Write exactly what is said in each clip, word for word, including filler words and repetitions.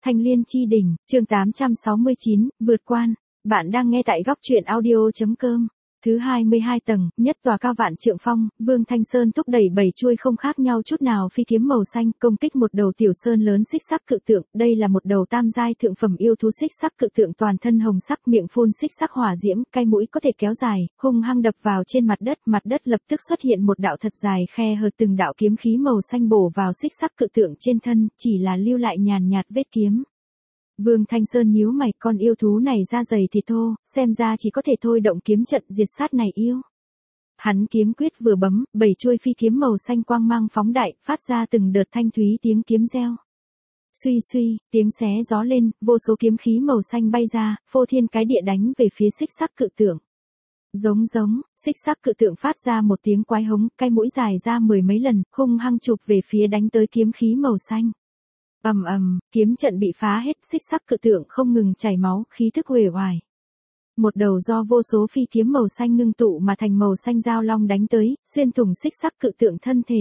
Thanh Liên Chi Đỉnh, chương tám trăm sáu mươi chín, vượt quan. Bạn đang nghe tại góc truyện audio chấm com. Thứ hai mươi hai tầng, nhất tòa cao vạn trượng phong, Vương Thanh Sơn thúc đẩy bảy chuôi không khác nhau chút nào phi kiếm màu xanh, công kích một đầu tiểu sơn lớn xích sắc cự tượng, đây là một đầu tam giai thượng phẩm yêu thú xích sắc cự tượng toàn thân hồng sắc, miệng phun xích sắc hỏa diễm, cái mũi có thể kéo dài, hung hăng đập vào trên mặt đất, mặt đất lập tức xuất hiện một đạo thật dài khe hở, từng đạo kiếm khí màu xanh bổ vào xích sắc cự tượng trên thân, chỉ là lưu lại nhàn nhạt vết kiếm. Vương Thanh Sơn nhíu mày, con yêu thú này da dày thịt thô, xem ra chỉ có thể thôi động kiếm trận diệt sát này yêu. Hắn kiếm quyết vừa bấm, bảy chuôi phi kiếm màu xanh quang mang phóng đại, phát ra từng đợt thanh thúy tiếng kiếm reo. Suy suy, tiếng xé gió lên, vô số kiếm khí màu xanh bay ra, phô thiên cái địa đánh về phía xích sắc cự tượng. Giống giống, xích sắc cự tượng phát ra một tiếng quái hống, cái mũi dài ra mười mấy lần, hung hăng chụp về phía đánh tới kiếm khí màu xanh. Ầm ầm, kiếm trận bị phá hết, xích sắc cự tượng không ngừng chảy máu, khí tức uể oải. Một đầu do vô số phi kiếm màu xanh ngưng tụ mà thành màu xanh giao long đánh tới, xuyên thủng xích sắc cự tượng thân thể.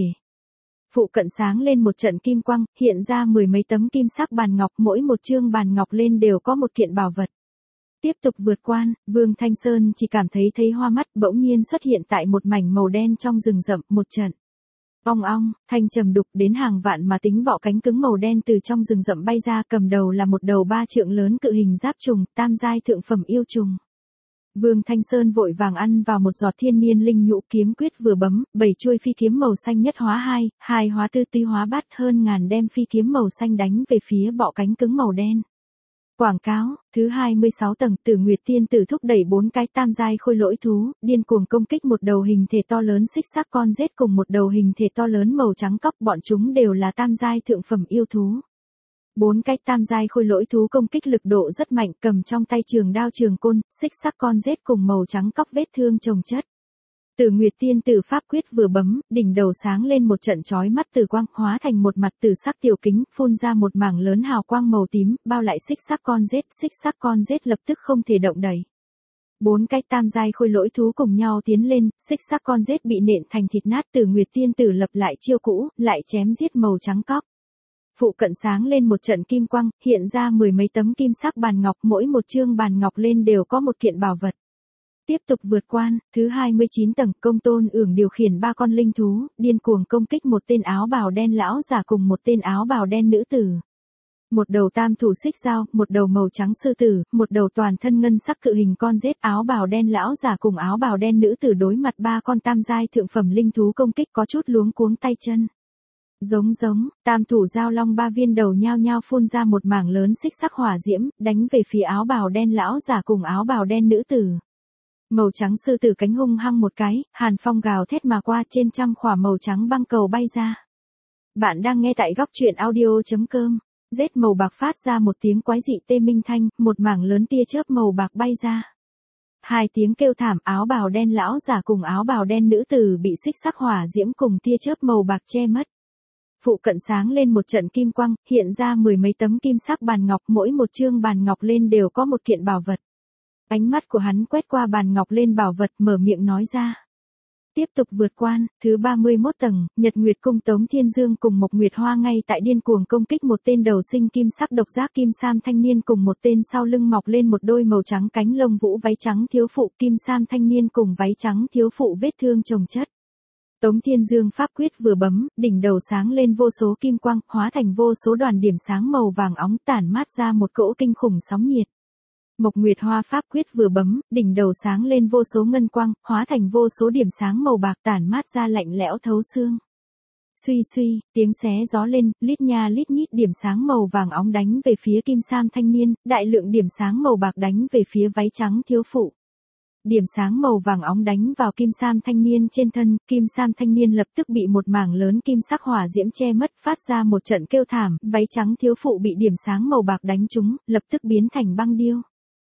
Phụ cận sáng lên một trận kim quang, hiện ra mười mấy tấm kim sắc bàn ngọc, mỗi một chương bàn ngọc lên đều có một kiện bảo vật. Tiếp tục vượt quan, Vương Thanh Sơn chỉ cảm thấy thấy hoa mắt, bỗng nhiên xuất hiện tại một mảnh màu đen trong rừng rậm, một trận. Ong ong, thanh trầm đục đến hàng vạn mà tính bọ cánh cứng màu đen từ trong rừng rậm bay ra, cầm đầu là một đầu ba trượng lớn cự hình giáp trùng, tam giai thượng phẩm yêu trùng. Vương Thanh Sơn vội vàng ăn vào một giọt thiên niên linh nhũ, kiếm quyết vừa bấm, bảy chuôi phi kiếm màu xanh nhất hóa hai, hai hóa tư tý hóa bát, hơn ngàn đem phi kiếm màu xanh đánh về phía bọ cánh cứng màu đen. Quảng cáo, thứ hai mươi sáu tầng, Tử Nguyệt Tiên Tử thúc đẩy bốn cái tam giai khôi lỗi thú, điên cuồng công kích một đầu hình thể to lớn xích sắc con rết cùng một đầu hình thể to lớn màu trắng cóc, bọn chúng đều là tam giai thượng phẩm yêu thú. Bốn cái tam giai khôi lỗi thú công kích lực độ rất mạnh, cầm trong tay trường đao trường côn, xích sắc con rết cùng màu trắng cóc vết thương chồng chất. Tử Nguyệt Tiên Tử pháp quyết vừa bấm, đỉnh đầu sáng lên một trận chói mắt tử quang, hóa thành một mặt tử sắc tiểu kính, phun ra một mảng lớn hào quang màu tím, bao lại xích sắc con rết, xích sắc con rết lập tức không thể động đậy. Bốn cái tam giai khôi lỗi thú cùng nhau tiến lên, xích sắc con rết bị nện thành thịt nát, Tử Nguyệt Tiên Tử lập lại chiêu cũ, lại chém giết màu trắng cóc. Phụ cận sáng lên một trận kim quang, hiện ra mười mấy tấm kim sắc bàn ngọc, mỗi một chương bàn ngọc lên đều có một kiện bảo vật. Tiếp tục vượt quan, thứ hai mươi chín tầng, Công Tôn Ưởng điều khiển ba con linh thú, điên cuồng công kích một tên áo bào đen lão giả cùng một tên áo bào đen nữ tử. Một đầu tam thủ xích dao, một đầu màu trắng sư tử, một đầu toàn thân ngân sắc cự hình con rết, áo bào đen lão giả cùng áo bào đen nữ tử đối mặt ba con tam giai thượng phẩm linh thú công kích có chút luống cuống tay chân. Giống giống, tam thủ giao long ba viên đầu nhao nhao phun ra một mảng lớn xích sắc hỏa diễm, đánh về phía áo bào đen lão giả cùng áo bào đen nữ tử. Màu trắng sư tử cánh hung hăng một cái, hàn phong gào thét mà qua, trên trăm khỏa màu trắng băng cầu bay ra. Bạn đang nghe tại góc truyện audio chấm com. Rết màu bạc phát ra một tiếng quái dị tê minh thanh, một mảng lớn tia chớp màu bạc bay ra. Hai tiếng kêu thảm, áo bào đen lão giả cùng áo bào đen nữ tử bị xích sắc hỏa diễm cùng tia chớp màu bạc che mất. Phụ cận sáng lên một trận kim quang, hiện ra mười mấy tấm kim sắc bàn ngọc, mỗi một chương bàn ngọc lên đều có một kiện bảo vật. Ánh mắt của hắn quét qua bàn ngọc lên bảo vật, mở miệng nói ra. Tiếp tục vượt quan, thứ ba mươi mốt tầng, Nhật Nguyệt Cung Tống Thiên Dương cùng Mộc Nguyệt Hoa ngay tại điên cuồng công kích một tên đầu sinh kim sắc độc giác kim sam thanh niên cùng một tên sau lưng mọc lên một đôi màu trắng cánh lông vũ váy trắng thiếu phụ, kim sam thanh niên cùng váy trắng thiếu phụ vết thương chồng chất. Tống Thiên Dương pháp quyết vừa bấm, đỉnh đầu sáng lên vô số kim quang, hóa thành vô số đoàn điểm sáng màu vàng óng, tản mát ra một cỗ kinh khủng sóng nhiệt. Mộc Nguyệt Hoa pháp quyết vừa bấm, đỉnh đầu sáng lên vô số ngân quang, hóa thành vô số điểm sáng màu bạc, tản mát ra lạnh lẽo thấu xương. Suy suy, tiếng xé gió lên, lít nha lít nhít điểm sáng màu vàng óng đánh về phía kim sam thanh niên, đại lượng điểm sáng màu bạc đánh về phía váy trắng thiếu phụ. Điểm sáng màu vàng óng đánh vào kim sam thanh niên trên thân, kim sam thanh niên lập tức bị một mảng lớn kim sắc hỏa diễm che mất, phát ra một trận kêu thảm, váy trắng thiếu phụ bị điểm sáng màu bạc đánh trúng, lập tức biến thành băng điêu.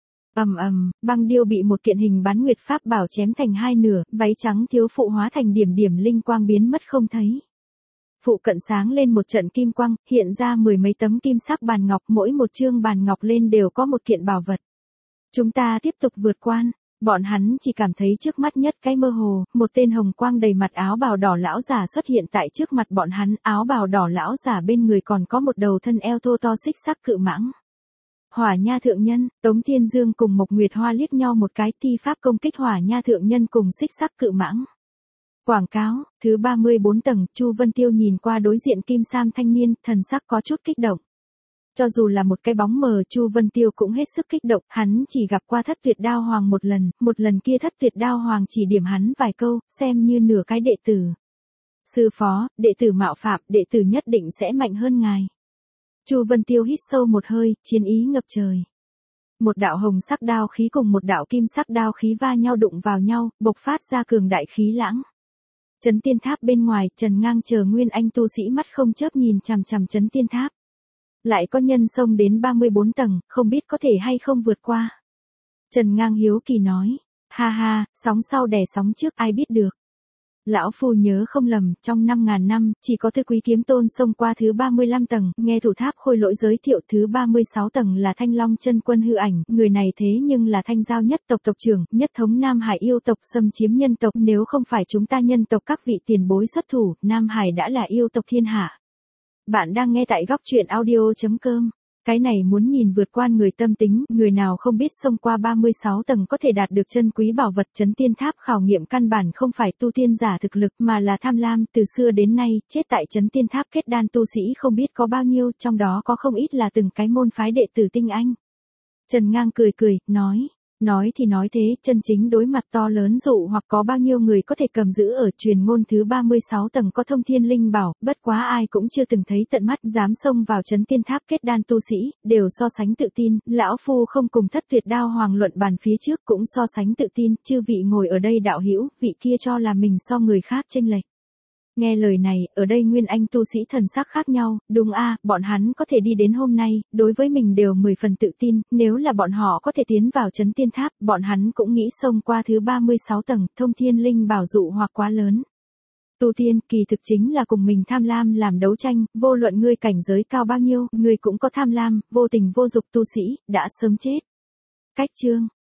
Ầm ầm, băng điêu bị một kiện hình bán nguyệt pháp bảo chém thành hai nửa, váy trắng thiếu phụ hóa thành điểm điểm linh quang biến mất không thấy. Phụ cận sáng lên một trận kim quang, hiện ra mười mấy tấm kim sắc bàn ngọc, mỗi một chương bàn ngọc lên đều có một kiện bảo vật. Chúng ta tiếp tục vượt quan. Bọn hắn chỉ cảm thấy trước mắt nhất cái mơ hồ, một tên hồng quang đầy mặt áo bào đỏ lão giả xuất hiện tại trước mặt bọn hắn, áo bào đỏ lão giả bên người còn có một đầu thân eo thô to xích sắc cự mãng. Hỏa Nha thượng nhân, Tống Thiên Dương cùng Mộc Nguyệt Hoa liếc nhau một cái, thi pháp công kích Hỏa Nha thượng nhân cùng xích sắc cự mãng. Quảng cáo, thứ ba mươi bốn tầng, Chu Vân Tiêu nhìn qua đối diện kim sam thanh niên, thần sắc có chút kích động. Cho dù là một cái bóng mờ, Chu Vân Tiêu cũng hết sức kích động, hắn chỉ gặp qua Thất Tuyệt Đao Hoàng một lần, một lần kia Thất Tuyệt Đao Hoàng chỉ điểm hắn vài câu, xem như nửa cái đệ tử. Sư phó, đệ tử mạo phạm, đệ tử nhất định sẽ mạnh hơn ngài. Chu Vân Tiêu hít sâu một hơi, chiến ý ngập trời. Một đạo hồng sắc đao khí cùng một đạo kim sắc đao khí va nhau đụng vào nhau, bộc phát ra cường đại khí lãng. Trấn Tiên Tháp bên ngoài, Trần Ngang chờ nguyên anh tu sĩ mắt không chớp nhìn chằm chằm Trấn Tiên Tháp. Lại có nhân xông đến ba mươi bốn tầng, không biết có thể hay không vượt qua. Trần Ngang hiếu kỳ nói, ha ha, sóng sau đè sóng trước ai biết được. Lão phu nhớ không lầm, trong năm ngàn năm, chỉ có Tư Quý Kiếm Tôn xông qua thứ ba mươi lăm tầng, nghe thủ tháp Khôi Lỗi giới thiệu thứ ba mươi sáu tầng là Thanh Long chân quân hư ảnh, người này thế nhưng là Thanh Giao nhất tộc tộc trưởng, nhất thống Nam Hải yêu tộc xâm chiếm nhân tộc, nếu không phải chúng ta nhân tộc các vị tiền bối xuất thủ, Nam Hải đã là yêu tộc thiên hạ. Bạn đang nghe tại góc truyện audio chấm com. Cái này muốn nhìn vượt qua người tâm tính, người nào không biết xông qua ba mươi sáu tầng có thể đạt được chân quý bảo vật. Trấn Tiên Tháp khảo nghiệm căn bản không phải tu tiên giả thực lực mà là tham lam, từ xưa đến nay, chết tại Trấn Tiên Tháp kết đan tu sĩ không biết có bao nhiêu, trong đó có không ít là từng cái môn phái đệ tử tinh anh. Trần Ngang cười cười, nói, nói thì nói thế, chân chính đối mặt to lớn dụ hoặc có bao nhiêu người có thể cầm giữ ở truyền ngôn thứ ba mươi sáu tầng có thông thiên linh bảo, bất quá ai cũng chưa từng thấy tận mắt, dám xông vào Trấn Tiên Tháp kết đan tu sĩ, đều so sánh tự tin, lão phu không cùng Thất Tuyệt Đao Hoàng luận bàn phía trước cũng so sánh tự tin, chư vị ngồi ở đây đạo hữu, vị kia cho là mình so người khác chênh lệch. Nghe lời này, ở đây nguyên anh tu sĩ thần sắc khác nhau, đúng a, bọn hắn có thể đi đến hôm nay, đối với mình đều mười phần tự tin, nếu là bọn họ có thể tiến vào Trấn Tiên Tháp, bọn hắn cũng nghĩ xông qua thứ ba mươi sáu tầng, thông thiên linh bảo dụ hoặc quá lớn. Tu tiên, kỳ thực chính là cùng mình tham lam làm đấu tranh, vô luận ngươi cảnh giới cao bao nhiêu, ngươi cũng có tham lam, vô tình vô dục tu sĩ, đã sớm chết. Cách chương